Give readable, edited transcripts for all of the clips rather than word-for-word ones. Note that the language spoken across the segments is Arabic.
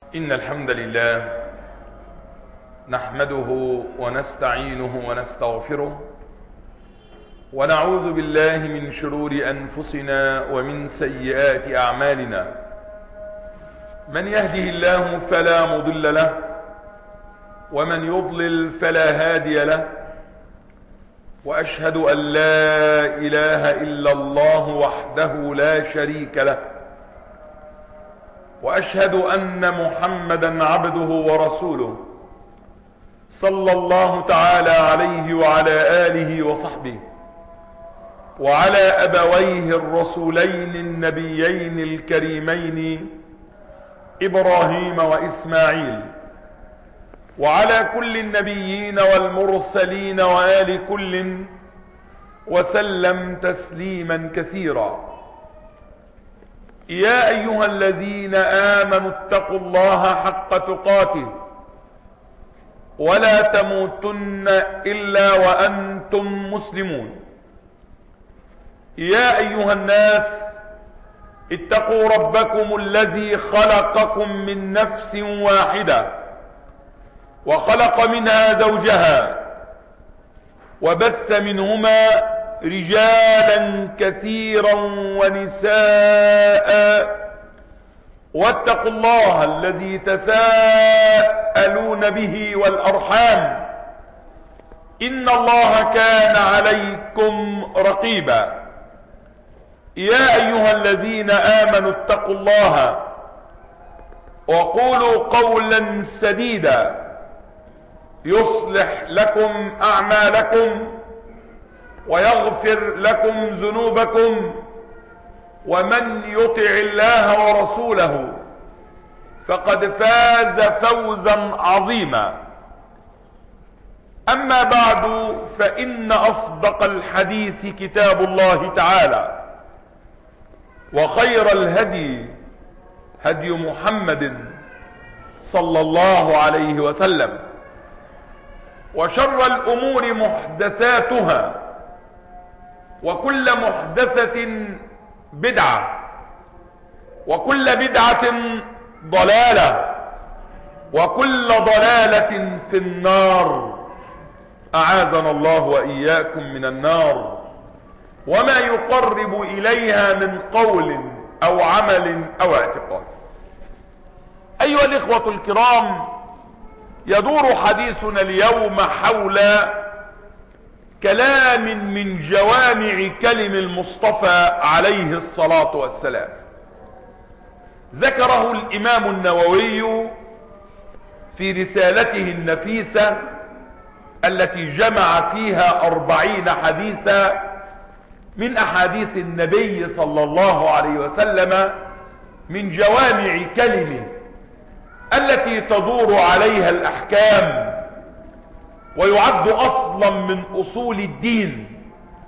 إن الحمد لله نحمده ونستعينه ونستغفره ونعوذ بالله من شرور أنفسنا ومن سيئات أعمالنا. من يهده الله فلا مضل له ومن يضلل فلا هادي له، وأشهد أن لا إله إلا الله وحده لا شريك له، وأشهد أن محمدا عبده ورسوله صلى الله تعالى عليه وعلى آله وصحبه وعلى أبويه الرسولين النبيين الكريمين إبراهيم وإسماعيل، وعلى كل النبيين والمرسلين وآل كل، وسلم تسليما كثيرا. يا أيها الذين آمنوا اتقوا الله حق تقاته ولا تموتن إلا وأنتم مسلمون. يا أيها الناس اتقوا ربكم الذي خلقكم من نفس واحدة وخلق منها زوجها وبث منهما رجالا كثيرا ونساء، واتقوا الله الذي تساءلون به والأرحام إن الله كان عليكم رقيبا. يا أيها الذين آمنوا اتقوا الله وقولوا قولا سديدا يصلح لكم أعمالكم ويغفر لكم ذنوبكم، ومن يطع الله ورسوله فقد فاز فوزا عظيما. أما بعد، فإن أصدق الحديث كتاب الله تعالى، وخير الهدي هدي محمد صلى الله عليه وسلم، وشر الأمور محدثاتها، وكل محدثة بدعة، وكل بدعة ضلالة، وكل ضلالة في النار. أعاذنا الله وإياكم من النار وما يقرب إليها من قول أو عمل أو اعتقاد. أيها الإخوة الكرام، يدور حديثنا اليوم حول كلام من جوامع كلم المصطفى عليه الصلاة والسلام، ذكره الإمام النووي في رسالته النفيسة التي جمع فيها 40 حديثا من أحاديث النبي صلى الله عليه وسلم من جوامع كلمه التي تدور عليها الأحكام، ويعد أصلا من أصول الدين.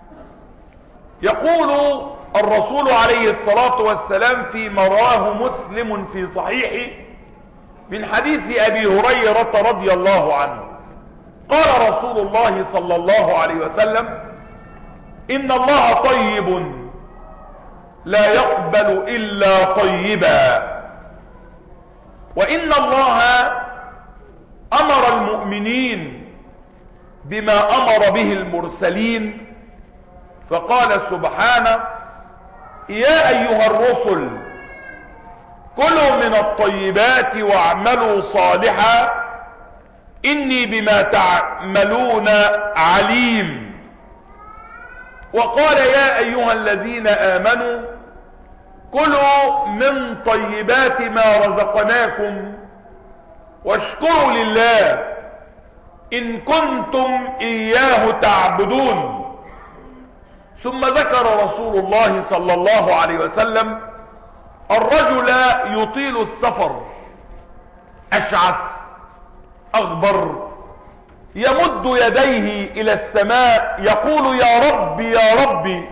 يقول الرسول عليه الصلاة والسلام فيما رواه مسلم في صحيحه من حديث أبي هريرة رضي الله عنه، قال رسول الله صلى الله عليه وسلم: إن الله طيب لا يقبل إلا طيبا، وإن الله أمر المؤمنين بما أمر به المرسلين، فقال سبحانه: يا أيها الرسل كلوا من الطيبات واعملوا صالحا إني بما تعملون عليم. وقال: يا أيها الذين آمنوا كلوا من طيبات ما رزقناكم واشكروا لله إن كنتم إياه تعبدون. ثم ذكر رسول الله صلى الله عليه وسلم الرجل يطيل السفر أشعث أغبر يمد يديه إلى السماء يقول: يا ربي يا ربي،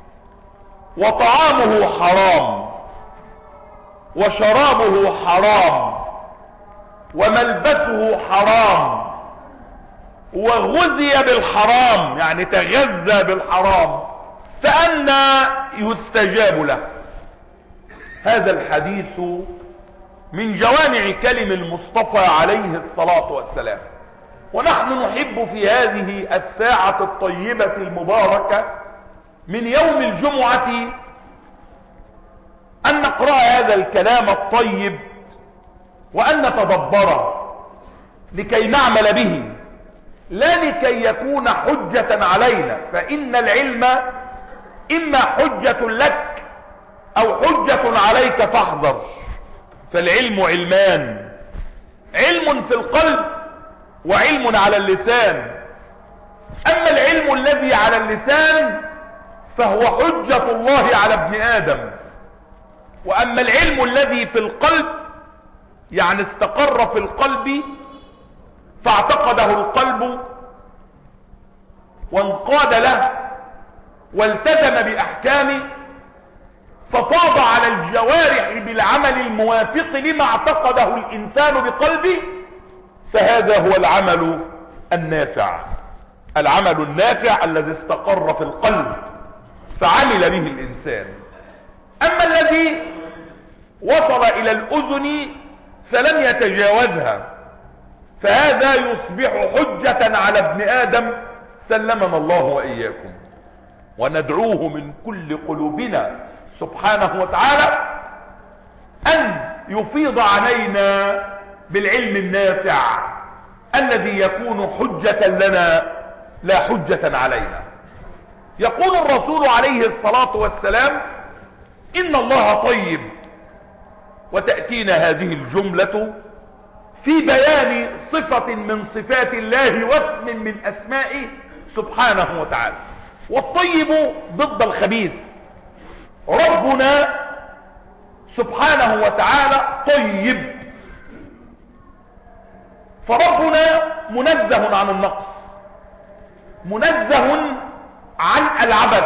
وطعامه حرام وشرابه حرام وملبسه حرام وغذي بالحرام، يعني تغذى بالحرام، فأنى يستجاب له. هذا الحديث من جوامع كلم المصطفى عليه الصلاة والسلام. ونحن نحب في هذه الساعة الطيبة المباركة من يوم الجمعة أن نقرأ هذا الكلام الطيب وأن نتدبره لكي نعمل به، لا لكي يكون حجة علينا، فإن العلم إما حجة لك أو حجة عليك فاحذر. فالعلم علمان، علم في القلب وعلم على اللسان. أما العلم الذي على اللسان فهو حجة الله على ابن آدم، وأما العلم الذي في القلب يعني استقر في القلب فاعتقده القلب وانقاد له والتزم بأحكامه ففاض على الجوارح بالعمل الموافق لما اعتقده الإنسان بقلبه، فهذا هو العمل النافع. العمل النافع الذي استقر في القلب فعمل به الإنسان. أما الذي وصل إلى الأذن فلم يتجاوزها فهذا يصبح حجة على ابن آدم، سلمنا الله وإياكم. وندعوه من كل قلوبنا سبحانه وتعالى أن يفيض علينا بالعلم النافع الذي يكون حجة لنا لا حجة علينا. يقول الرسول عليه الصلاة والسلام: إن الله طيب. وتأتينا هذه الجملة في بيان صفة من صفات الله واسم من أسمائه سبحانه وتعالى. والطيب ضد الخبيث. ربنا سبحانه وتعالى طيب، فربنا منزه عن النقص، منزه عن العبث،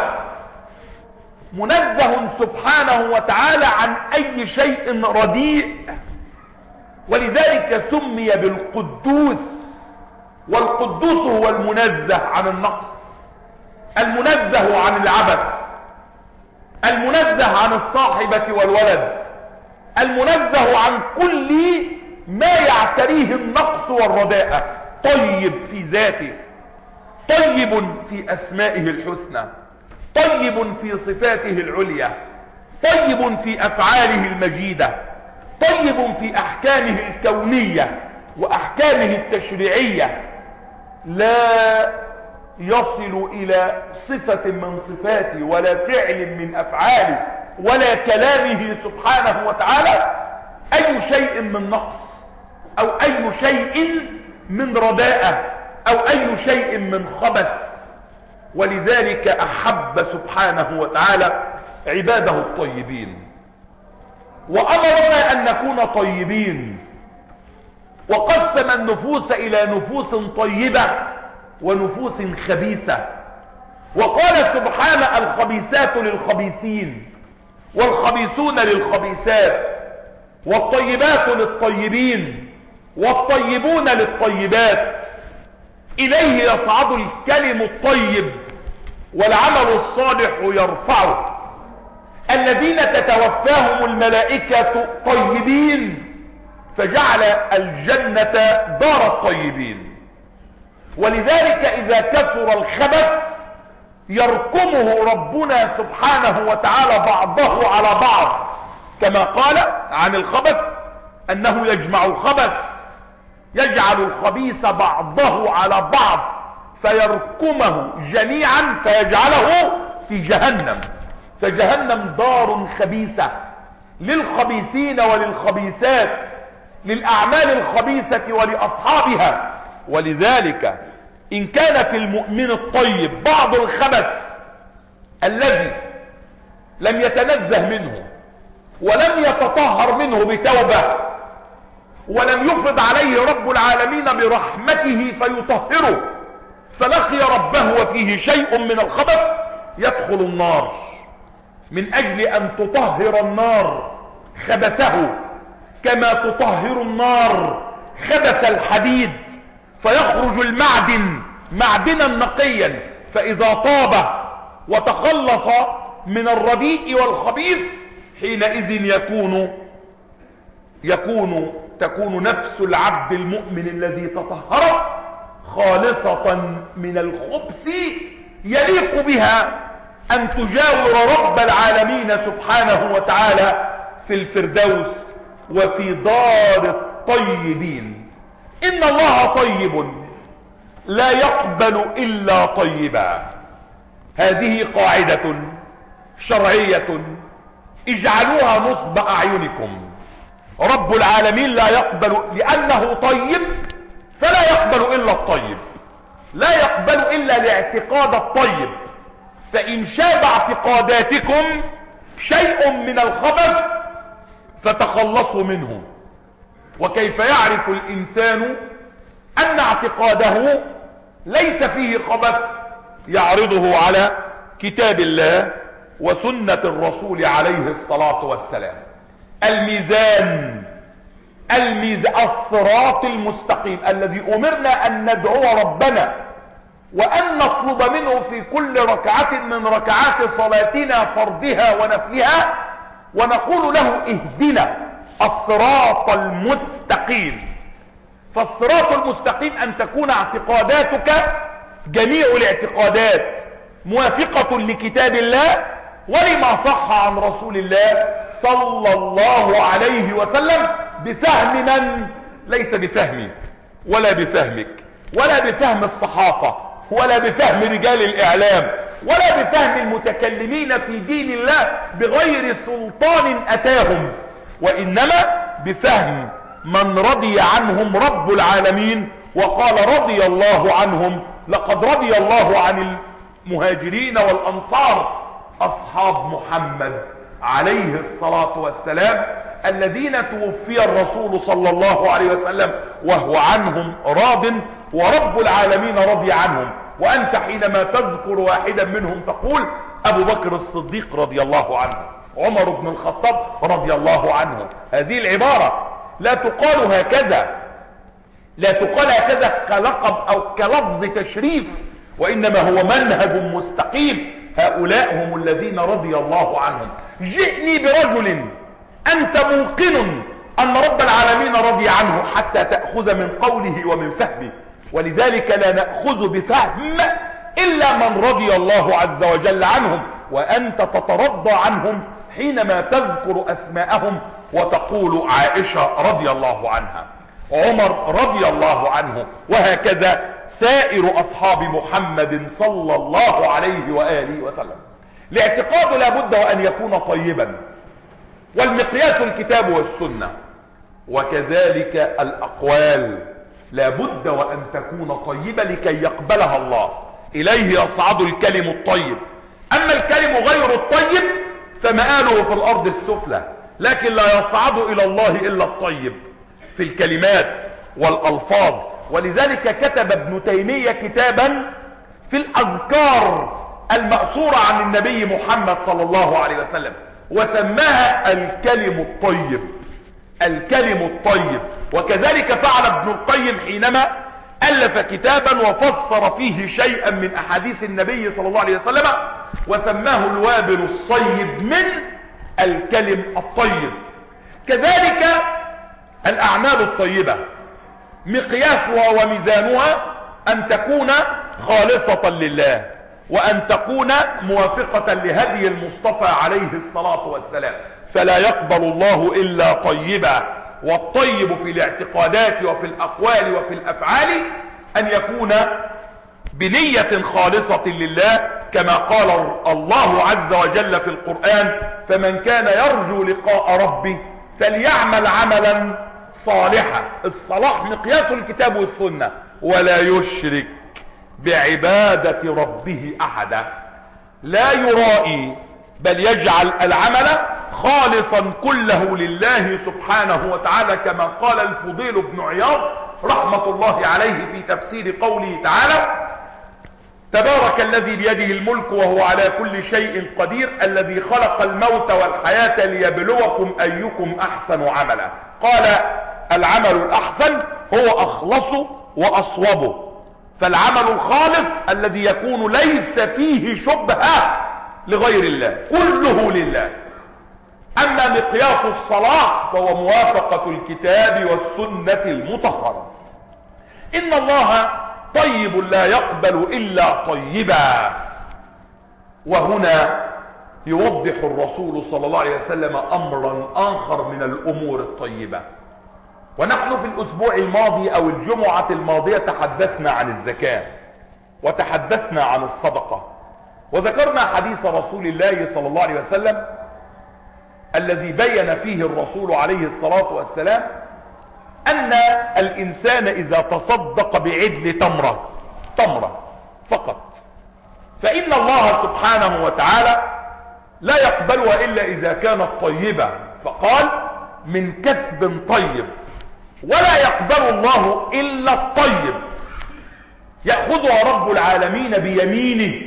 منزه سبحانه وتعالى عن أي شيء رديء، ولذلك سمي بالقدوس. والقدوس هو المنزه عن النقص، المنزه عن العبث، المنزه عن الصاحبة والولد، المنزه عن كل ما يعتريه النقص والرداءة. طيب في ذاته، طيب في أسمائه الحسنى، طيب في صفاته العليا، طيب في أفعاله المجيدة، طيب في أحكامه الكونية وأحكامه التشريعية. لا يصل إلى صفة من صفاته ولا فعل من أفعاله ولا كلامه سبحانه وتعالى أي شيء من نقص أو أي شيء من رداءة أو أي شيء من خبث. ولذلك أحب سبحانه وتعالى عباده الطيبين، وأمرنا أن نكون طيبين، وقسم النفوس إلى نفوس طيبة ونفوس خبيثة. وقال سبحانه: الخبيثات للخبيثين والخبيثون للخبيثات والطيبات للطيبين والطيبون للطيبات. إليه يصعد الكلم الطيب والعمل الصالح يرفعه. الذين تتوفاهم الملائكة طيبين فجعل الجنة دار الطيبين. ولذلك إذا كثر الخبث يركمه ربنا سبحانه وتعالى بعضه على بعض، كما قال عن الخبث أنه يجمع الخبث، يجعل الخبيث بعضه على بعض فيركمه جميعا فيجعله في جهنم. فجهنم دار خبيثة للخبيثين وللخبيثات، للأعمال الخبيثة ولأصحابها. ولذلك إن كان في المؤمن الطيب بعض الخبث الذي لم يتنزه منه ولم يتطهر منه بتوبة ولم يفرض عليه رب العالمين برحمته فيطهره، فلقي ربه وفيه شيء من الخبث، يدخل النار. من أجل أن تطهر النار خبثه كما تطهر النار خبث الحديد، فيخرج المعدن معدنا نقيا، فإذا طاب وتخلص من الرديء والخبيث حينئذ يكون تكون نفس العبد المؤمن الذي تطهرت خالصة من الخبث يليق بها أن تجاور رب العالمين سبحانه وتعالى في الفردوس وفي دار الطيبين. إن الله طيب لا يقبل إلا طيبا. هذه قاعدة شرعية اجعلوها نصب أعينكم. رب العالمين لا يقبل، لأنه طيب فلا يقبل إلا الطيب، لا يقبل إلا الاعتقاد الطيب. فإن شاب اعتقاداتكم شيء من الخبث فتخلصوا منه. وكيف يعرف الإنسان أن اعتقاده ليس فيه خبث؟ يعرضه على كتاب الله وسنة الرسول عليه الصلاة والسلام. الميزان الصراط المستقيم الذي أمرنا أن ندعو ربنا وأن نطلب منه في كل ركعة من ركعات صلاتنا فرضها ونفلها، ونقول له اهدنا الصراط المستقيم. فالصراط المستقيم أن تكون اعتقاداتك جميع الاعتقادات موافقة لكتاب الله ولما صح عن رسول الله صلى الله عليه وسلم، بفهم من؟ ليس بفهمي ولا بفهمك ولا بفهم الصحافة ولا بفهم رجال الإعلام ولا بفهم المتكلمين في دين الله بغير سلطان أتاهم، وإنما بفهم من رضي عنهم رب العالمين وقال رضي الله عنهم. لقد رضي الله عن المهاجرين والأنصار أصحاب محمد عليه الصلاة والسلام الذين توفي الرسول صلى الله عليه وسلم وهو عنهم راض، ورب العالمين رضي عنهم. وأنت حينما تذكر واحدا منهم تقول أبو بكر الصديق رضي الله عنه، عمر بن الخطاب رضي الله عنه. هذه العبارة لا تقال هكذا، لا تقال هكذا كلقب أو كلفظ تشريف، وإنما هو منهج مستقيم. هؤلاء هم الذين رضي الله عنهم. جئني برجل أنت موقن أن رب العالمين رضي عنه حتى تأخذ من قوله ومن فهمه. ولذلك لا نأخذ بفهم إلا من رضي الله عز وجل عنهم، وأنت تترضى عنهم حينما تذكر أسماءهم وتقول عائشة رضي الله عنها، عمر رضي الله عنه، وهكذا سائر أصحاب محمد صلى الله عليه وآله وسلم. الاعتقاد لا بد وأن يكون طيبا، والمقياس الكتاب والسنة، وكذلك الأقوال لا بد وأن تكون طيبة لكي يقبلها الله. إليه يصعد الكلم الطيب، أما الكلم غير الطيب فمآله في الأرض السفلى، لكن لا يصعد إلى الله إلا الطيب في الكلمات والألفاظ. ولذلك كتب ابن تيمية كتابا في الأذكار المأثورة عن النبي محمد صلى الله عليه وسلم وسماها الكلم الطيب، الكلم الطيب. وكذلك فعل ابن القيم حينما ألف كتابا وفسر فيه شيئا من أحاديث النبي صلى الله عليه وسلم وسماه الوابل الصيب من الكلم الطيب. كذلك الأعمال الطيبة مقياسها وميزانها أن تكون خالصة لله، وأن تكون موافقة لهدي المصطفى عليه الصلاة والسلام. فلا يقبل الله إلا طيبا. والطيب في الاعتقادات وفي الأقوال وفي الأفعال أن يكون بنية خالصة لله، كما قال الله عز وجل في القرآن: فمن كان يرجو لقاء ربه فليعمل عملا صالحا. الصلاح مقياس الكتاب والسنة. ولا يشرك بعبادة ربه أحدا. لا يرائي، بل يجعل العمل خالصا كله لله سبحانه وتعالى، كما قال الفضيل بن عياض رحمة الله عليه في تفسير قوله تعالى: تبارك الذي بيده الملك وهو على كل شيء قدير، الذي خلق الموت والحياة ليبلوكم أيكم أحسن عملا. قال: العمل الأحسن هو أخلص وأصوبه. فالعمل الخالص الذي يكون ليس فيه شبهة لغير الله، كله لله. أما مقياس الصلاح فهو موافقة الكتاب والسنة المطهرة. إن الله طيب لا يقبل إلا طيبا. وهنا يوضح الرسول صلى الله عليه وسلم أمرا آخر من الأمور الطيبة. ونحن في الأسبوع الماضي أو الجمعة الماضية تحدثنا عن الزكاة وتحدثنا عن الصدقة، وذكرنا حديث رسول الله صلى الله عليه وسلم الذي بين فيه الرسول عليه الصلاة والسلام أن الإنسان إذا تصدق بعدل تمرة فقط فإن الله سبحانه وتعالى لا يقبلها إلا إذا كانت طيبة، فقال من كسب طيب، ولا يقبل الله إلا الطيب. يأخذها رب العالمين بيمينه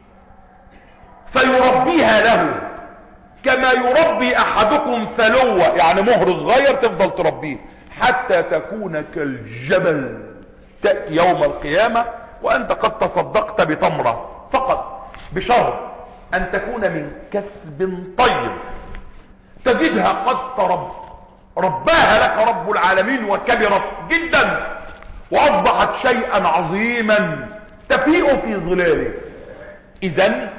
فيربيها له كما يربي أحدكم فلوة، يعني مهر صغير تفضل تربيه حتى تكون كالجبل، تأتي يوم القيامة وأنت قد تصدقت بتمرة فقط، بشرط أن تكون من كسب طيب تجدها قد رباها لك رب العالمين وكبرت جدا وأصبحت شيئا عظيما تفيء في ظلاله. إذن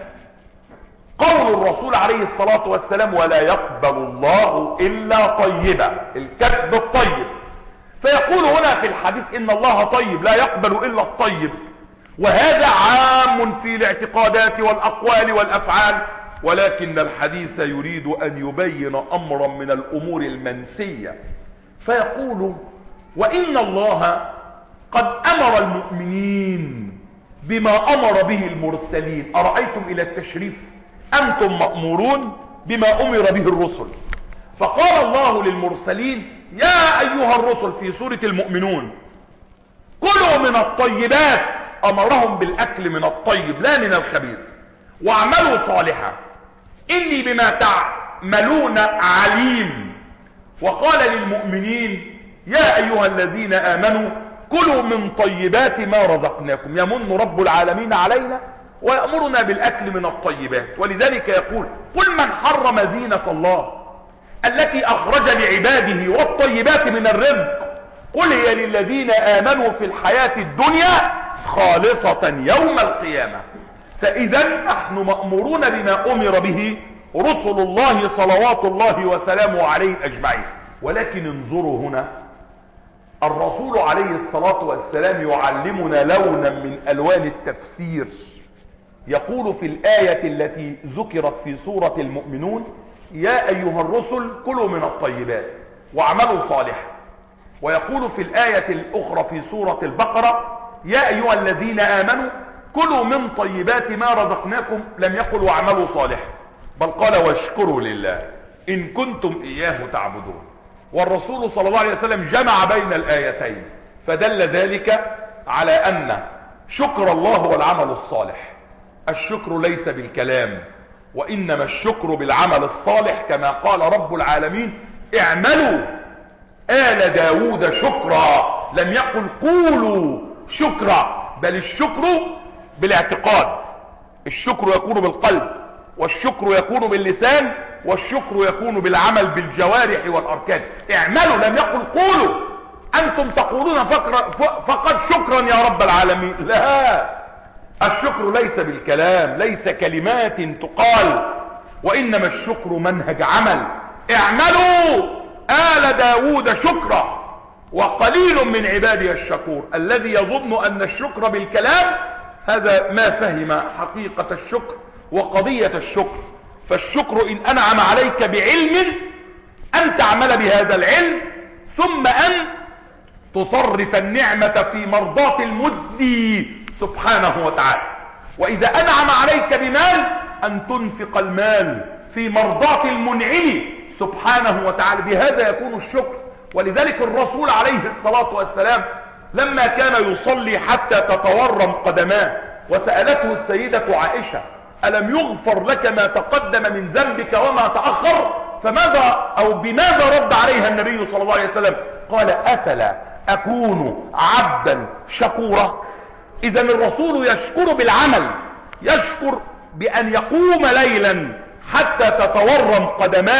قول الرسول عليه الصلاة والسلام ولا يقبل الله إلا طيبا، الكسب الطيب. فيقول هنا في الحديث إن الله طيب لا يقبل إلا الطيب، وهذا عام في الاعتقادات والأقوال والأفعال، ولكن الحديث يريد أن يبين أمرا من الأمور المنسية. فيقول وإن الله قد أمر المؤمنين بما أمر به المرسلين. أرأيتم إلى التشريف، أنتم مأمورون بما أمر به الرسل. فقال الله للمرسلين يا أيها الرسل في سورة المؤمنون كلوا من الطيبات، أمرهم بالأكل من الطيب لا من الخبيث، واعملوا صالحا إني بما تعملون عليم. وقال للمؤمنين يا أيها الذين آمنوا كلوا من طيبات ما رزقناكم. يمن رب العالمين علينا ويأمرنا بالأكل من الطيبات، ولذلك يقول قل من حرم زينة الله التي أخرج لعباده والطيبات من الرزق قل هي للذين آمنوا في الحياة الدنيا خالصة يوم القيامة. فإذا نحن مأمورون بما أمر به رسل الله صلوات الله وسلامه عليهم أجمعين. ولكن انظروا هنا، الرسول عليه الصلاة والسلام يعلمنا لونا من ألوان التفسير. يقول في الآية التي ذكرت في سورة المؤمنون يا أيها الرسل كلوا من الطيبات واعملوا صالحا، ويقول في الآية الأخرى في سورة البقرة يا أيها الذين آمنوا كلوا من طيبات ما رزقناكم، لم يقل واعملوا صالحا بل قال واشكروا لله إن كنتم إياه تعبدون. والرسول صلى الله عليه وسلم جمع بين الآيتين، فدل ذلك على أن شكر الله هو العمل الصالح. الشكر ليس بالكلام، وإنما الشكر بالعمل الصالح، كما قال رب العالمين اعملوا آل داود شكرا، لم يقل قولوا شكرا، بل الشكر بالاعتقاد، الشكر يكون بالقلب، والشكر يكون باللسان، والشكر يكون بالعمل بالجوارح والأركان. اعملوا، لم يقل قولوا أنتم تقولون فقط شكرا يا رب العالمين، لا، الشكر ليس بالكلام، ليس كلمات تقال، وإنما الشكر منهج عمل. اعملوا آل داود شكرا وقليل من عبادي الشكور. الذي يظن أن الشكر بالكلام هذا ما فهم حقيقة الشكر وقضية الشكر. فالشكر إن أنعم عليك بعلم أن تعمل بهذا العلم، ثم أن تصرف النعمة في مرضاة المزدي سبحانه وتعالى. وإذا أنعم عليك بمال أن تنفق المال في مرضاة المنعم سبحانه وتعالى، بهذا يكون الشكر. ولذلك الرسول عليه الصلاة والسلام لما كان يصلي حتى تتورم قدماه وسألته السيدة عائشة ألم يغفر لك ما تقدم من ذنبك وما تأخر؟ فماذا أو بماذا رد عليها النبي صلى الله عليه وسلم؟ قال أفلا أكون عبدا شكورا. إذا الرسول يشكر بالعمل، يشكر بأن يقوم ليلا حتى تتورم قدماه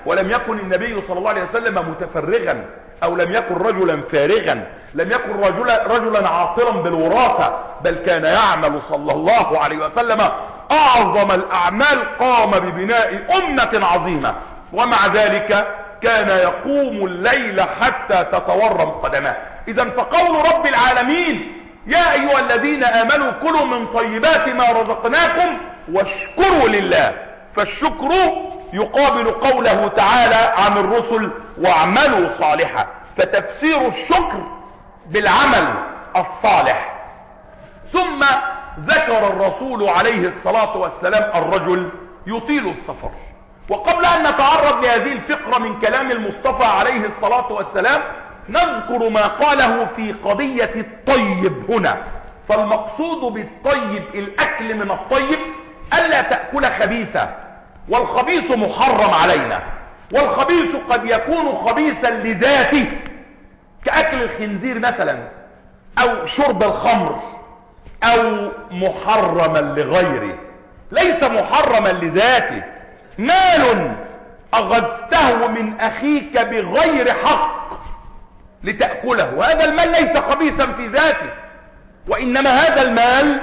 ولم يكن النبي صلى الله عليه وسلم متفرغا او لم يكن رجلا فارغا، لم يكن رجلا عاطلا بالوراثة، بل كان يعمل صلى الله عليه وسلم اعظم الاعمال، قام ببناء امة عظيمة، ومع ذلك كان يقوم الليل حتى تتورم قدماه. اذا فقول رب العالمين يا ايها الذين امنوا كلوا من طيبات ما رزقناكم واشكروا لله، فالشكر يقابل قوله تعالى عن الرسل واعملوا صالحا، فتفسير الشكر بالعمل الصالح. ثم ذكر الرسول عليه الصلاة والسلام الرجل يطيل السفر. وقبل ان نتعرض لهذه الفقرة من كلام المصطفى عليه الصلاة والسلام نذكر ما قاله في قضية الطيب هنا. فالمقصود بالطيب الاكل من الطيب، الا تأكل خبيثا، والخبيث محرم علينا، والخبيث قد يكون خبيثا لذاته كأكل الخنزير مثلا، او شرب الخمر، او محرما لغيره، ليس محرما لذاته. مال اخذته من اخيك بغير حق لتأكله، وهذا المال ليس خبيثا في ذاته، وانما هذا المال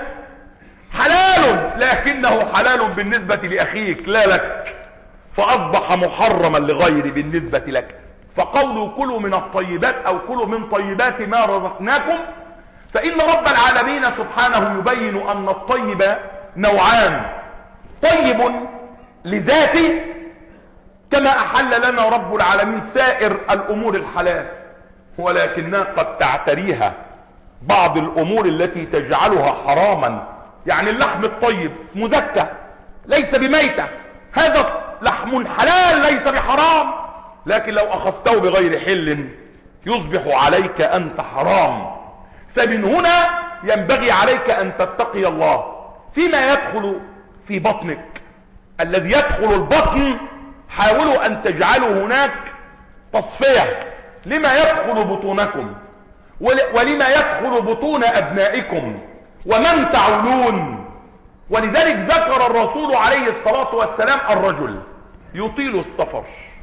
حلال، لكنه حلال بالنسبة لأخيك لا لك، فأصبح محرما لغير بالنسبة لك. فقولوا كلوا من الطيبات أو كلوا من طيبات ما رزقناكم، فإن رب العالمين سبحانه يبين أن الطيب نوعان: طيب لذاته كما أحل لنا رب العالمين سائر الأمور الحلال، ولكنها قد تعتريها بعض الأمور التي تجعلها حراما. يعني اللحم الطيب مزكى ليس بميتة، هذا لحم حلال ليس بحرام، لكن لو أخذته بغير حل يصبح عليك أنت حرام. فمن هنا ينبغي عليك أن تتقي الله فيما يدخل في بطنك. الذي يدخل البطن حاولوا أن تجعلوا هناك تصفية لما يدخل بطونكم ولما يدخل بطون أبنائكم ومن تعولون. ولذلك ذكر الرسول عليه الصلاة والسلام الرجل يطيل السفر،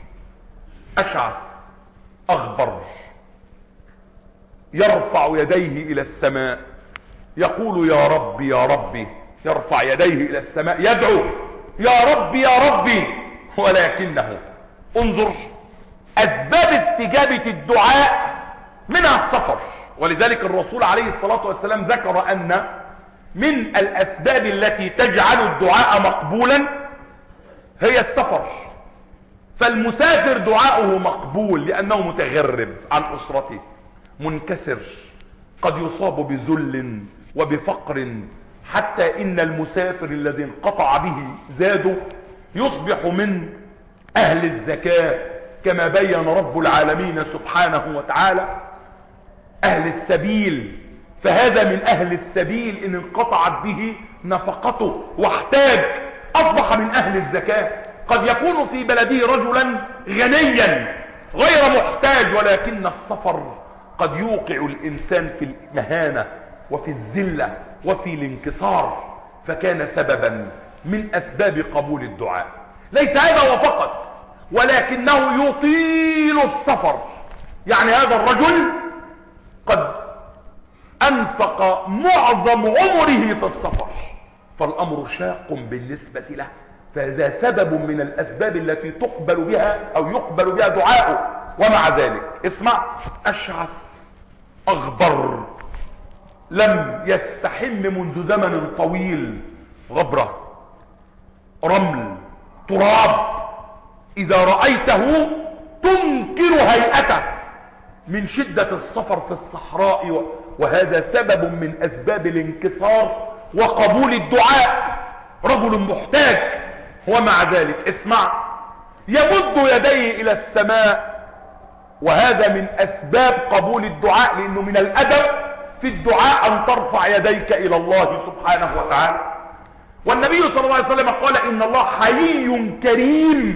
أشعث أغبر، يرفع يديه إلى السماء يقول يا ربي يا ربي، يرفع يديه إلى السماء يدعو يا ربي يا ربي، ولكنه انظر أسباب استجابة الدعاء منها السفر. ولذلك الرسول عليه الصلاة والسلام ذكر أن من الأسباب التي تجعل الدعاء مقبولا هي السفر. فالمسافر دعاؤه مقبول لأنه متغرب عن أسرته، منكسر، قد يصاب بذل وبفقر، حتى إن المسافر الذي انقطع به زاده يصبح من أهل الزكاة كما بين رب العالمين سبحانه وتعالى. أهل السبيل، فهذا من أهل السبيل إن انقطعت به نفقته واحتاج أصبح من أهل الزكاة. قد يكون في بلده رجلا غنيا غير محتاج، ولكن السفر قد يوقع الإنسان في المهانة وفي الذلة وفي الانكسار، فكان سببا من أسباب قبول الدعاء. ليس هذا وفقط، ولكنه يطيل السفر. يعني هذا الرجل قد أنفق معظم عمره في السفر، فالأمر شاق بالنسبة له، فهذا سبب من الأسباب التي تقبل بها أو يقبل بها دعاؤه. ومع ذلك اسمع: أشعث أغبر، لم يستحم منذ زمن طويل، غبرة، رمل، تراب، إذا رأيته تنكر هيئته من شدة السفر في الصحراء، وهذا سبب من أسباب الانكسار وقبول الدعاء. رجل محتاج، ومع ذلك اسمع: يمد يديه إلى السماء، وهذا من أسباب قبول الدعاء، لأنه من الأدب في الدعاء أن ترفع يديك إلى الله سبحانه وتعالى. والنبي صلى الله عليه وسلم قال: إن الله حيي كريم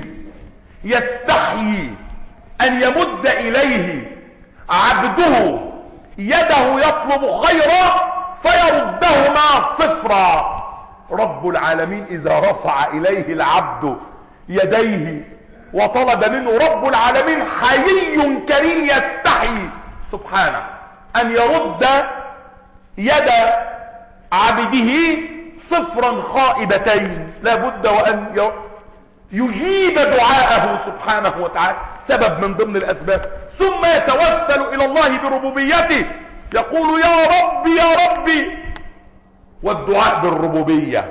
يستحيي أن يمد إليه عبده يده يطلب خيرا فيردهما صفرا. رب العالمين إذا رفع إليه العبد يديه وطلب منه رب العالمين حيي كريم يستحي سبحانه ان يرد يد عبده صفرا خائبتين، لا بد وان يجيب دعاءه سبحانه وتعالى، سبب من ضمن الاسباب. ثم يتوسل الى الله بربوبيته، يقول يا ربي يا ربي. والدعاء بالربوبية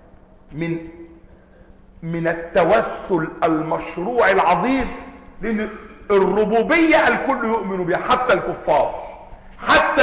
من التوسل المشروع العظيم، لان الربوبية الكل يؤمن بها، حتى الكفار، حتى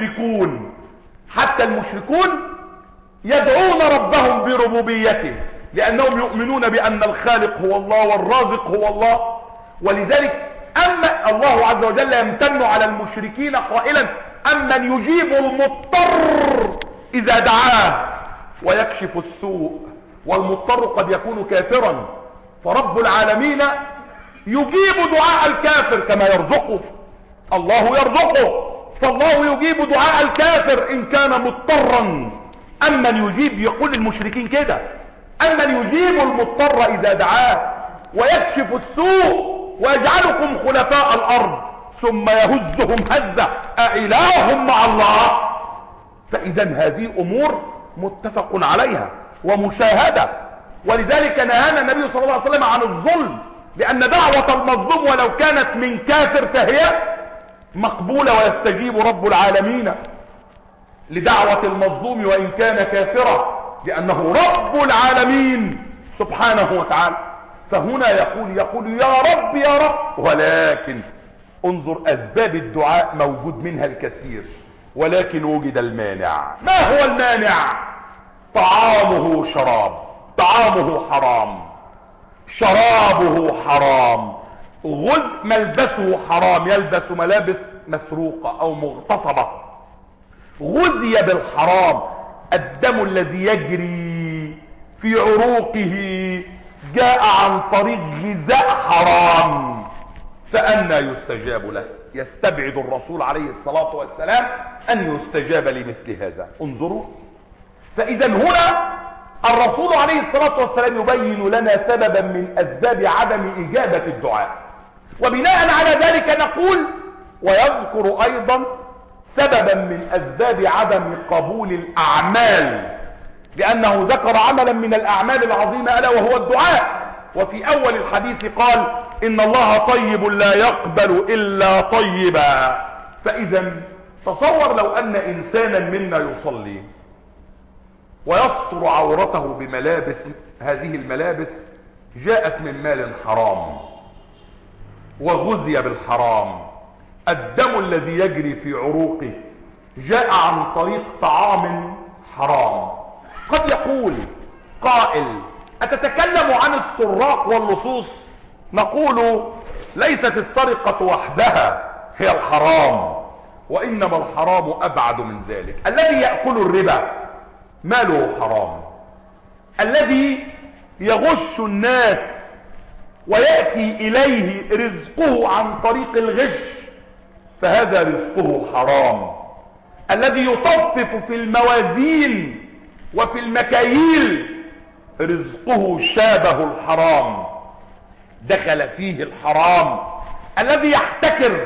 المشركون يدعون ربهم بربوبيته، لانهم يؤمنون بان الخالق هو الله والرازق هو الله. ولذلك اما الله عز وجل يمتن على المشركين قائلا امن يجيب المضطر اذا دعاه ويكشف السوء، والمضطر قد يكون كافرا، فرب العالمين يجيب دعاء الكافر كما يرزقه، الله يرزقه، فالله يجيب دعاء الكافر ان كان مضطرا. امن يجيب، يقول المشركين كده، امن يجيب المضطر اذا دعاه ويكشف السوء ويجعلكم خلفاء الارض ثم يهزهم هزة أإله مع الله. فاذا هذه امور متفق عليها ومشاهدة، ولذلك نهانا النبي صلى الله عليه وسلم عن الظلم، لان دعوة المظلوم ولو كانت من كافر فهي مقبولة، ويستجيب رب العالمين لدعوة المظلوم وان كان كافرا، لانه رب العالمين سبحانه وتعالى. فهنا يقول يا رب يا رب، ولكن انظر اسباب الدعاء موجود منها الكثير، ولكن وجد المانع. ما هو المانع؟ طعامه شراب، طعامه حرام، شرابه حرام، ملبسه حرام، يلبس ملابس مسروقة او مغتصبة، غذي بالحرام، الدم الذي يجري في عروقه جاء عن طريق غذاء حرام، فأنى يستجاب له؟ يستبعد الرسول عليه الصلاة والسلام أن يستجاب لمثل هذا. انظروا، فإذا هنا الرسول عليه الصلاة والسلام يبين لنا سببا من أسباب عدم إجابة الدعاء، وبناء على ذلك نقول ويذكر أيضا سببا من أسباب عدم قبول الأعمال، لأنه ذكر عملا من الأعمال العظيمة ألا وهو الدعاء. وفي أول الحديث قال إن الله طيب لا يقبل إلا طيبا. فإذا تصور لو أن إنسانا منا يصلي ويستر عورته بملابس، هذه الملابس جاءت من مال حرام وغذي بالحرام، الدم الذي يجري في عروقه جاء عن طريق طعام حرام. قد يقول قائل أتتكلم عن السراق واللصوص؟ نقول ليست السرقة وحدها هي الحرام، وإنما الحرام أبعد من ذلك. الذي يأكل الربا ماله حرام، الذي يغش الناس ويأتي إليه رزقه عن طريق الغش فهذا رزقه حرام، الذي يطفف في الموازين وفي المكاييل رزقه شابه الحرام، دخل فيه الحرام، الذي يحتكر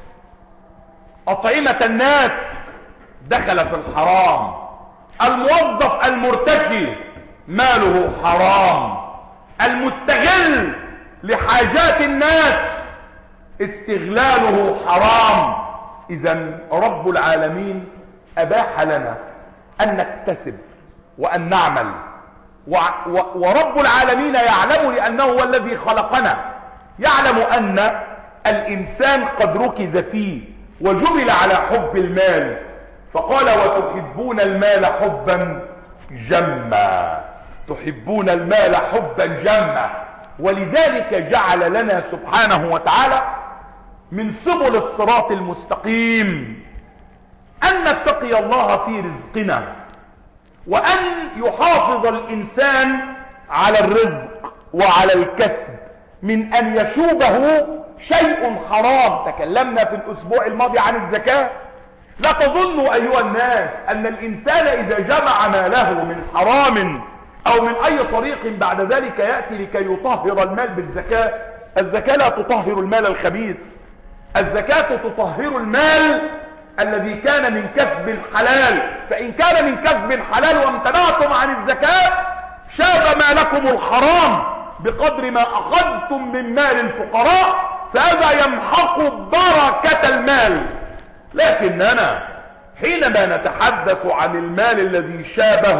أطعمة الناس دخل في الحرام، الموظف المرتشي ماله حرام، المستغل لحاجات الناس استغلاله حرام. إذن رب العالمين أباح لنا أن نكتسب وأن نعمل، ورب العالمين يعلم لأنه هو الذي خلقنا، يعلم أن الإنسان قد ركز فيه وجبل على حب المال، فقال وتحبون المال حبا جما، تحبون المال حبا جما. ولذلك جعل لنا سبحانه وتعالى من سبل الصراط المستقيم أن نتقي الله في رزقنا، وأن يحافظ الإنسان على الرزق وعلى الكسب من أن يشوبه شيء حرام. تكلمنا في الأسبوع الماضي عن الزكاة. لا تظنوا أيها الناس أن الإنسان إذا جمع ماله من حرام أو من أي طريق بعد ذلك يأتي لكي يطهر المال بالزكاة الزكاة لا تطهر المال الخبيث، الزكاة تطهر المال الذي كان من كسب حلال. فإن كان من كسب حلال وامتنعتم عن الزكاة شاب مالكم الحرام بقدر ما أخذتم من مال الفقراء، فهذا يمحق بركة المال. لكننا حينما نتحدث عن المال الذي شابه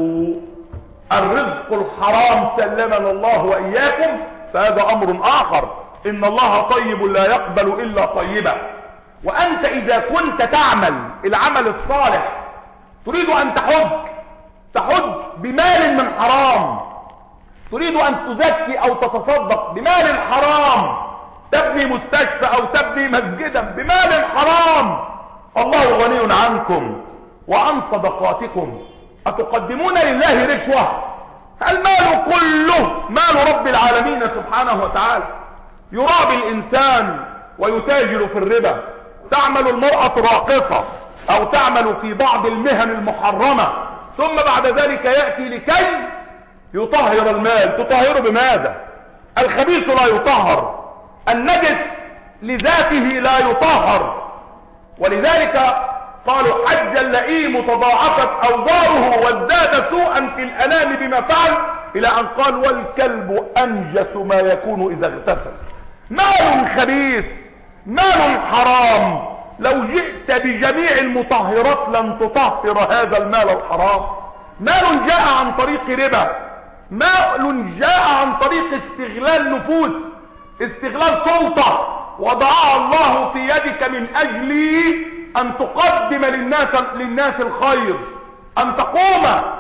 الرزق الحرام سلمنا الله وإياكم، فهذا أمر آخر. إن الله طيب لا يقبل إلا طيبا. وأنت إذا كنت تعمل العمل الصالح تريد أن تحج بمال من حرام، تريد أن تزكي أو تتصدق بمال حرام، تبني مستشفى أو تبني مسجدا بمال حرام، الله غني عنكم وعن صدقاتكم، أتقدمون لله رشوة؟ المال كله مال رب العالمين سبحانه وتعالى. يرابي الإنسان ويتاجر في الربا، تعمل المرأة راقصة أو تعمل في بعض المهن المحرمة، ثم بعد ذلك يأتي لكي يطهر المال. تطهره بماذا؟ الخبيث لا يطهر، النجس لذاته لا يطهر. ولذلك قالوا حج اللئيم تضاعفت أوزاره وازداد سوءا في الأنام بما فعل، إلى أن قال والكلب أنجس ما يكون إذا اغتسل. مال خبيث، مال حرام، لو جئت بجميع المطهرات لن تطهر هذا المال الحرام. مال جاء عن طريق ربا، مال جاء عن طريق استغلال نفوس، استغلال سلطة وضعها الله في يدك من أجل أن تقدم للناس الخير، أن تقوم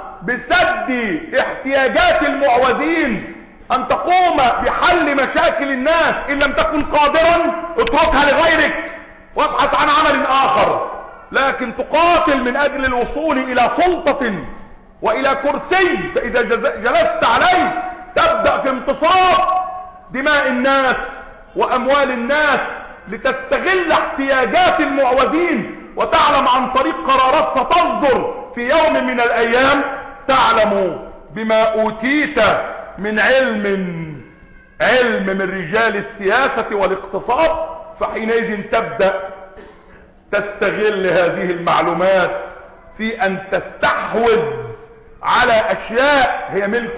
بسد احتياجات المعوزين، أن تقوم بحل مشاكل الناس. إن لم تكن قادرا اتركها لغيرك وابحث عن عمل آخر، لكن تقاتل من أجل الوصول إلى سلطة وإلى كرسي، فإذا جلست عليه تبدأ في امتصاص دماء الناس وأموال الناس لتستغل احتياجات المعوزين، وتعلم عن طريق قرارات ستصدر في يوم من الأيام تعلم بما أوتيت من علم من رجال السياسة والاقتصاد، فحينئذ تبدأ تستغل هذه المعلومات في أن تستحوذ على أشياء هي ملك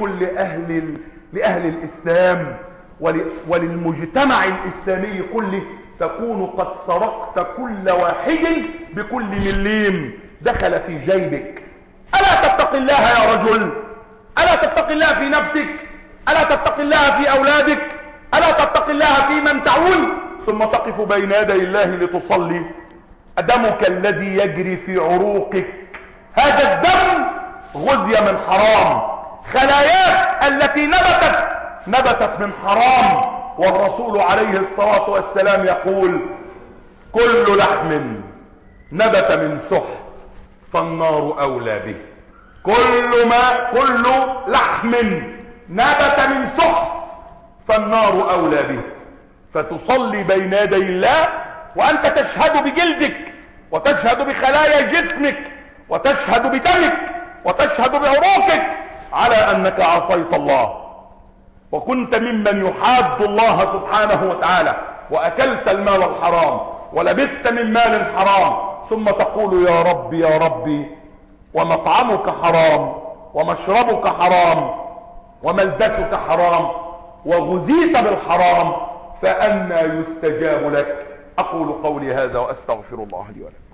لأهل الإسلام وللمجتمع الإسلامي كله. تكون قد سرقت كل واحد بكل مليم دخل في جيبك. ألا تتقي الله يا رجل؟ ألا تتقي الله في نفسك؟ ألا تتقي الله في أولادك؟ ألا تتقي الله في من تعول؟ ثم تقف بين يدي الله لتصلي. دمك الذي يجري في عروقك هذا الدم غزي من حرام، خلاياك التي نبتت من حرام. والرسول عليه الصلاة والسلام يقول كل لحم نبت من سحت فالنار أولى به. كل لحم نبت من سحت فالنار أولى به. فتصلي بين يدي الله وأنت تشهد بجلدك وتشهد بخلايا جسمك وتشهد بدمك وتشهد بعروقك على أنك عصيت الله وكنت ممن يحاد الله سبحانه وتعالى، وأكلت المال الحرام ولبست من مال الحرام، ثم تقول يا ربي يا ربي، ومطعمك حرام ومشربك حرام وملبسك حرام وغذيت بالحرام، فأنى يستجاب لك. أقول قولي هذا وأستغفر الله لي ولكم.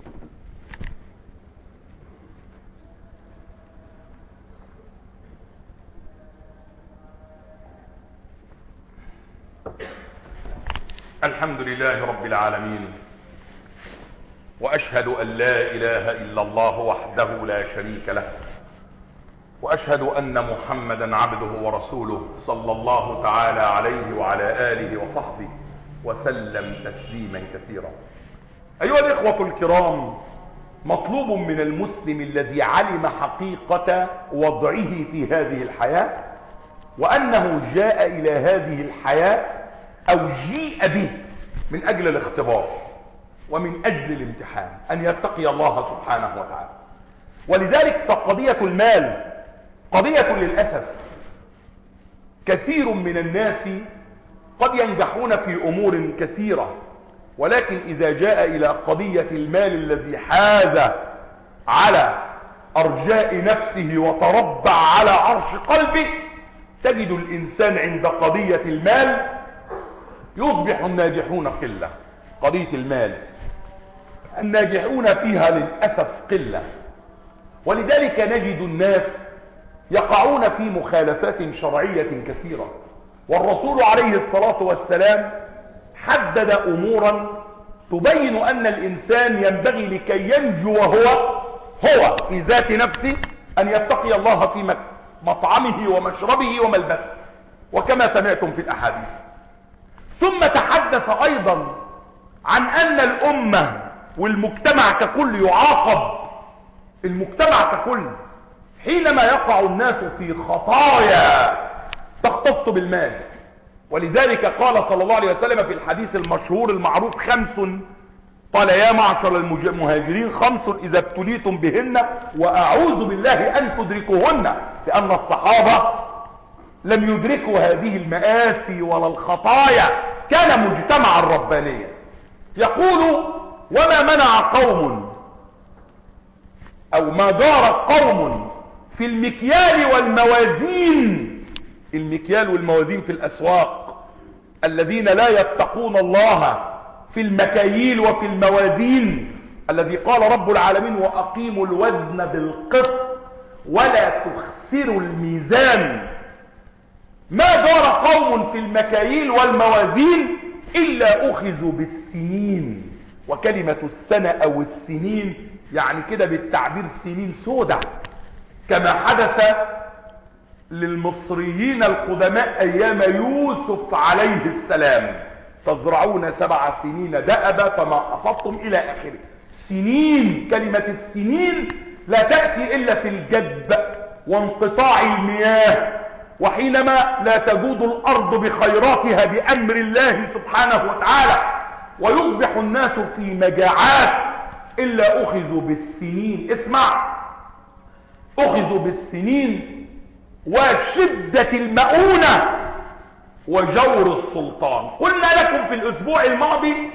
الحمد لله رب العالمين، وأشهد أن لا إله إلا الله وحده لا شريك له، وأشهد أن محمدا عبده ورسوله صلى الله تعالى عليه وعلى آله وصحبه وسلم تسليما كثيرا. أيها الإخوة الكرام، مطلوب من المسلم الذي علم حقيقة وضعه في هذه الحياة وأنه جاء إلى هذه الحياة أو جيء به من أجل الاختبار ومن أجل الامتحان أن يتقي الله سبحانه وتعالى. ولذلك فقضية المال قضية للأسف كثير من الناس قد ينجحون في أمور كثيرة، ولكن إذا جاء إلى قضية المال الذي حاز على أرجاء نفسه وتربع على عرش قلبه، تجد الإنسان عند قضية المال يصبح الناجحون قلة. قضية المال الناجحون فيها للأسف قلة، ولذلك نجد الناس يقعون في مخالفات شرعية كثيرة. والرسول عليه الصلاة والسلام حدد أمورا تبين أن الإنسان ينبغي لكي ينجو هو في ذات نفسه أن يتقي الله في مطعمه ومشربه وملبسه، وكما سمعتم في الأحاديث. ثم تحدث أيضا عن أن الأمة والمجتمع ككل يعاقب، المجتمع ككل، حينما يقع الناس في خطايا تختص بالمال. ولذلك قال صلى الله عليه وسلم في الحديث المشهور المعروف: 5 قال يا معشر المهاجرين 5 إذا ابتليتم بهن وأعوذ بالله أن تدركوهن، لأن الصحابة لم يدركوا هذه المآسي ولا الخطايا، كان مجتمعا ربانيا. يقول: وما منع قوم أو ما دار قوم في المكيال والموازين، المكيال والموازين في الأسواق، الذين لا يتقون الله في المكاييل وفي الموازين، الذي قال رب العالمين: وأقيموا الوزن بالقسط ولا تخسروا الميزان. ما دار قوم في المكاييل والموازين إلا أخذوا بالسنين. وكلمة السنة أو السنين يعني كده بالتعبير سنين سودة، كما حدث للمصريين القدماء أيام يوسف عليه السلام: تزرعون 7 سنين دأبا فما أصبتم إلى آخره. سنين، كلمة السنين لا تأتي إلا في الجدب وانقطاع المياه، وحينما لا تجود الأرض بخيراتها بأمر الله سبحانه وتعالى، ويصبح الناس في مجاعات إلا أخذوا بالسنين. اسمع: أخذوا بالسنين وشدة المؤونة وجور السلطان. قلنا لكم في الأسبوع الماضي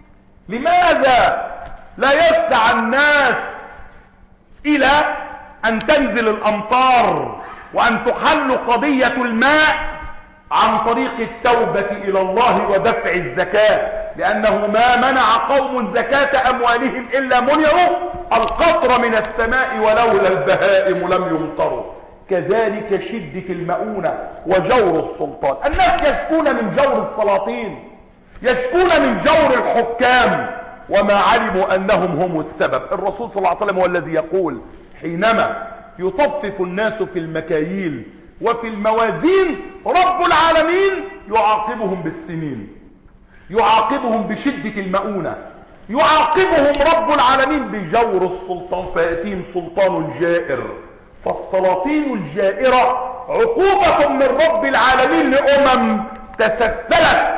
لماذا لا يسعى الناس إلى أن تنزل الأمطار وأن تحل قضية الماء عن طريق التوبة إلى الله ودفع الزكاة، لأنه ما منع قوم زكاة أموالهم إلا منعوا القطر من السماء ولولا البهائم لم يمطروا. كذلك شدة المؤونة وجور السلطان. الناس يشكون من جور السلاطين، يشكون من جور الحكام، وما علموا أنهم هم السبب. الرسول صلى الله عليه وسلم هو الذي يقول: حينما يطفف الناس في المكاييل وفي الموازين رب العالمين يعاقبهم بالسنين، يعاقبهم بشدة المؤونة، يعاقبهم رب العالمين بجور السلطان، فيأتيهم سلطان جائر. فالسلاطين الجائرة عقوبة من رب العالمين لأمم تسلسلت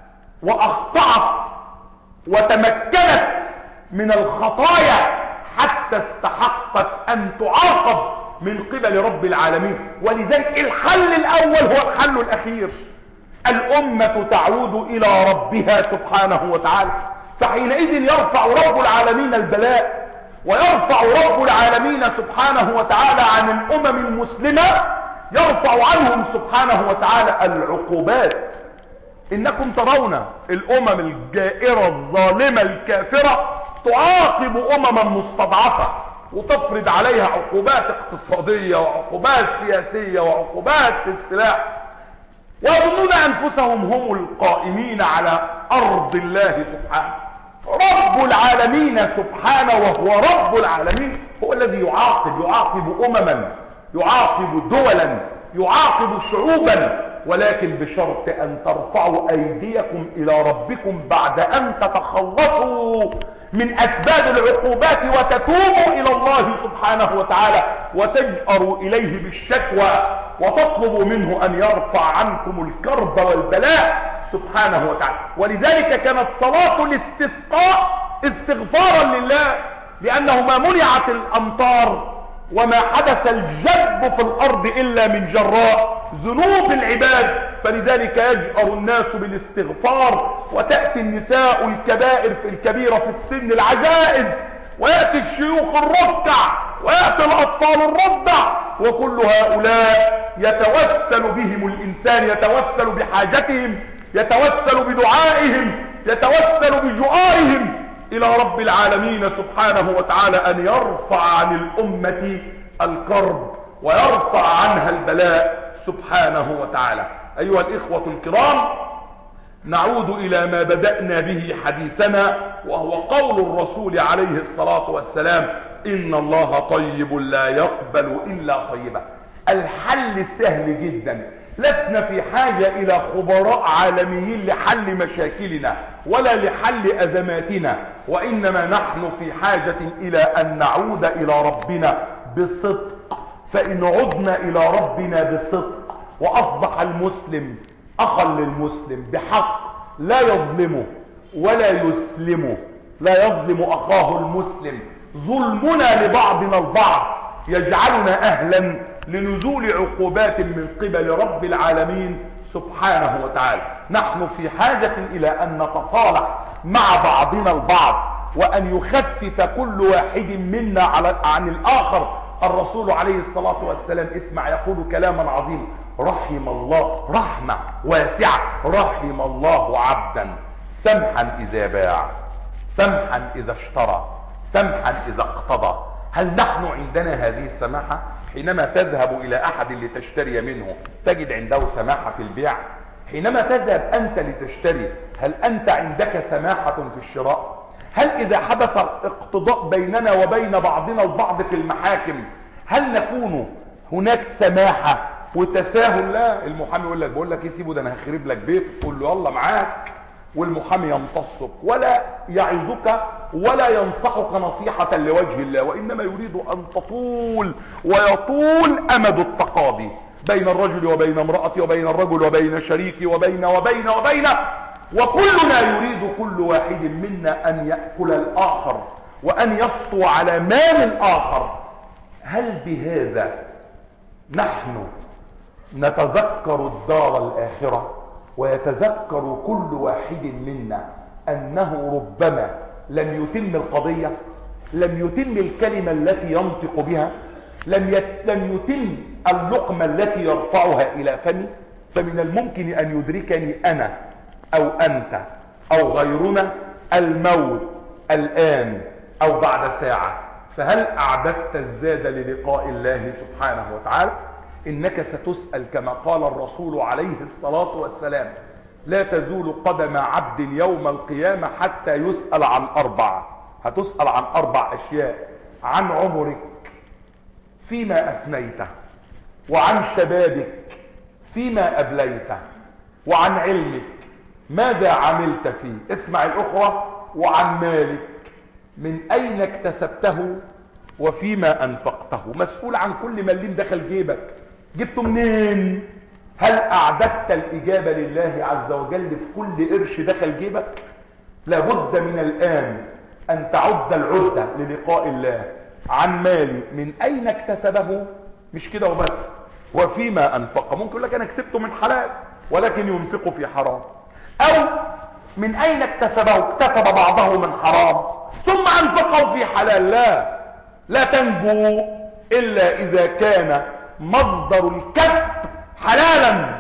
وأخطأت وتمكنت من الخطايا حتى استحقت أن تعاقب من قبل رب العالمين. ولذلك الحل الأول هو الحل الأخير: الأمة تعود إلى ربها سبحانه وتعالى. فحينئذ يرفع رب العالمين البلاء، ويرفع رب العالمين سبحانه وتعالى عن الأمم المسلمة، يرفع عنهم سبحانه وتعالى العقوبات. إنكم ترون الأمم الجائرة الظالمة الكافرة تعاقب أمما مستضعفة وتفرض عليها عقوبات اقتصادية وعقوبات سياسية وعقوبات في السلاح، ويظنون أنفسهم هم القائمين على أرض الله سبحانه. رب العالمين سبحانه وهو رب العالمين هو الذي يعاقب أمما، يعاقب دولا، يعاقب شعوبا، ولكن بشرط أن ترفعوا أيديكم إلى ربكم بعد أن تتخلصوا من أسباب العقوبات وتتوبوا إلى الله سبحانه وتعالى وتجأروا إليه بالشكوى وتطلبوا منه أن يرفع عنكم الكرب والبلاء سبحانه وتعالى. ولذلك كانت صلاة الاستسقاء استغفارا لله، لأنه ما منعت الأمطار وما حدث الجب في الارض الا من جراء ذنوب العباد، فلذلك يجأر الناس بالاستغفار، وتأتي النساء الكبيرة في السن العجائز، ويأتي الشيوخ الركع، ويأتي الاطفال الرضع، وكل هؤلاء يتوسل بهم الانسان، يتوسل بحاجتهم، يتوسل بدعائهم، يتوسل بجوارهم الى رب العالمين سبحانه وتعالى ان يرفع عن الامة الكرب ويرفع عنها البلاء سبحانه وتعالى. ايها الاخوة الكرام، نعود الى ما بدأنا به حديثنا، وهو قول الرسول عليه الصلاة والسلام: ان الله طيب لا يقبل الا طيبا. الحل سهل جدا، لسنا في حاجة الى خبراء عالميين لحل مشاكلنا ولا لحل ازماتنا، وانما نحن في حاجة الى ان نعود الى ربنا بصدق. فان عدنا الى ربنا بصدق واصبح المسلم اخا للمسلم بحق، لا يظلمه ولا يسلمه، لا يظلم اخاه المسلم، ظلمنا لبعضنا البعض يجعلنا اهلا لنزول عقوبات من قبل رب العالمين سبحانه وتعالى. نحن في حاجة الى ان نتصالح مع بعضنا البعض، وان يخفف كل واحد منا عن الاخر. الرسول عليه الصلاة والسلام اسمع يقول كلاما عظيما: رحم الله، رحمة واسعة، رحم الله عبدا سمحا اذا باع، سمحا اذا اشترى، سمحا اذا اقتضى. هل نحن عندنا هذه السماحة؟ حينما تذهب الى احد لتشتري منه تجد عنده سماحة في البيع؟ حينما تذهب انت لتشتري هل انت عندك سماحة في الشراء؟ هل اذا حدث اقتضاء بيننا وبين بعضنا البعض في المحاكم هل نكون هناك سماحة وتساهل؟ لا، المحامي يقول لك بقول لك ايه، سيبه ده انا هخرب لك بيت، تقول له يلا معاك، والمحامي يمتصك ولا يعظك ولا ينصحك نصيحة لوجه الله، وانما يريد ان تطول ويطول امد التقاضي بين الرجل وبين امرأته وبين الرجل وبين شريكه وبين وكلنا يريد كل واحد منا ان يأكل الاخر وان يسطو على مال الاخر. هل بهذا نحن نتذكر الدار الآخرة؟ ويتذكر كل واحد منا أنه ربما لم يتم القضية، لم يتم الكلمة التي ينطق بها، لم يتم اللقمة التي يرفعها إلى فمي. فمن الممكن أن يدركني أنا أو أنت أو غيرنا الموت الآن أو بعد ساعة، فهل أعددت الزاد للقاء الله سبحانه وتعالى؟ إنك ستسأل كما قال الرسول عليه الصلاة والسلام: لا تزول قدم عبد يوم القيامة حتى يسأل عن أربع. هتسأل عن 4 أشياء: عن عمرك فيما أفنيته، وعن شبابك فيما أبليته، وعن علمك ماذا عملت فيه، اسمع الأخوة، وعن مالك من أين اكتسبته وفيما أنفقته. مسؤول عن كل مليم دخل جيبك، جبته منين؟ هل أعددت الإجابة لله عز وجل في كل قرش دخل جيبك؟ لابد من الآن أن تعد العدة للقاء الله. عن مالي من أين اكتسبه، مش كده وبس، وفيما أنفقه. ممكن يقول لك أنا كسبته من حلال ولكن ينفقه في حرام. أو من أين اكتسبه؟ اكتسب بعضه من حرام ثم أنفقه في حلال. لا تنجو إلا إذا كان مصدر الكسب حلالا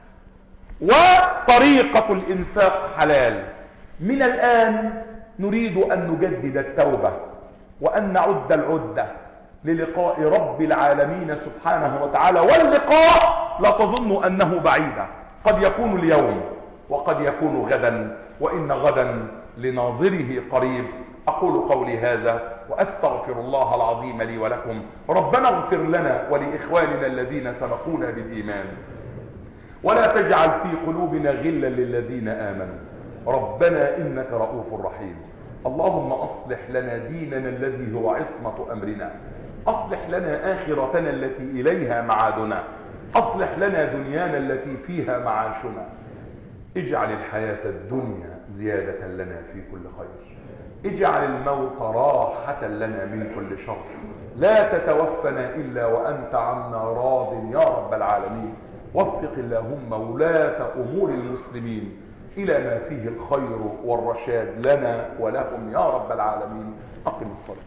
وطريقة الإنفاق حلال. من الآن نريد أن نجدد التوبة وأن نعد العدة للقاء رب العالمين سبحانه وتعالى. واللقاء لا تظن أنه بعيدا، قد يكون اليوم وقد يكون غدا، وإن غدا لناظره قريب. أقول قولي هذا وأستغفر الله العظيم لي ولكم. ربنا اغفر لنا ولإخواننا الذين سبقونا بالإيمان، ولا تجعل في قلوبنا غلا للذين آمنوا، ربنا إنك رؤوف رحيم. اللهم أصلح لنا ديننا الذي هو عصمة أمرنا، أصلح لنا آخرتنا التي إليها معادنا، أصلح لنا دنيانا التي فيها معاشنا. اجعل الحياة الدنيا زيادة لنا في كل خير، اجعل الموت راحة لنا من كل شر، لا تتوفنا إلا وأنت عنا راض يا رب العالمين. وفق اللهم ولاة أمور المسلمين إلى ما فيه الخير والرشاد لنا ولهم يا رب العالمين. أقم الصلاة.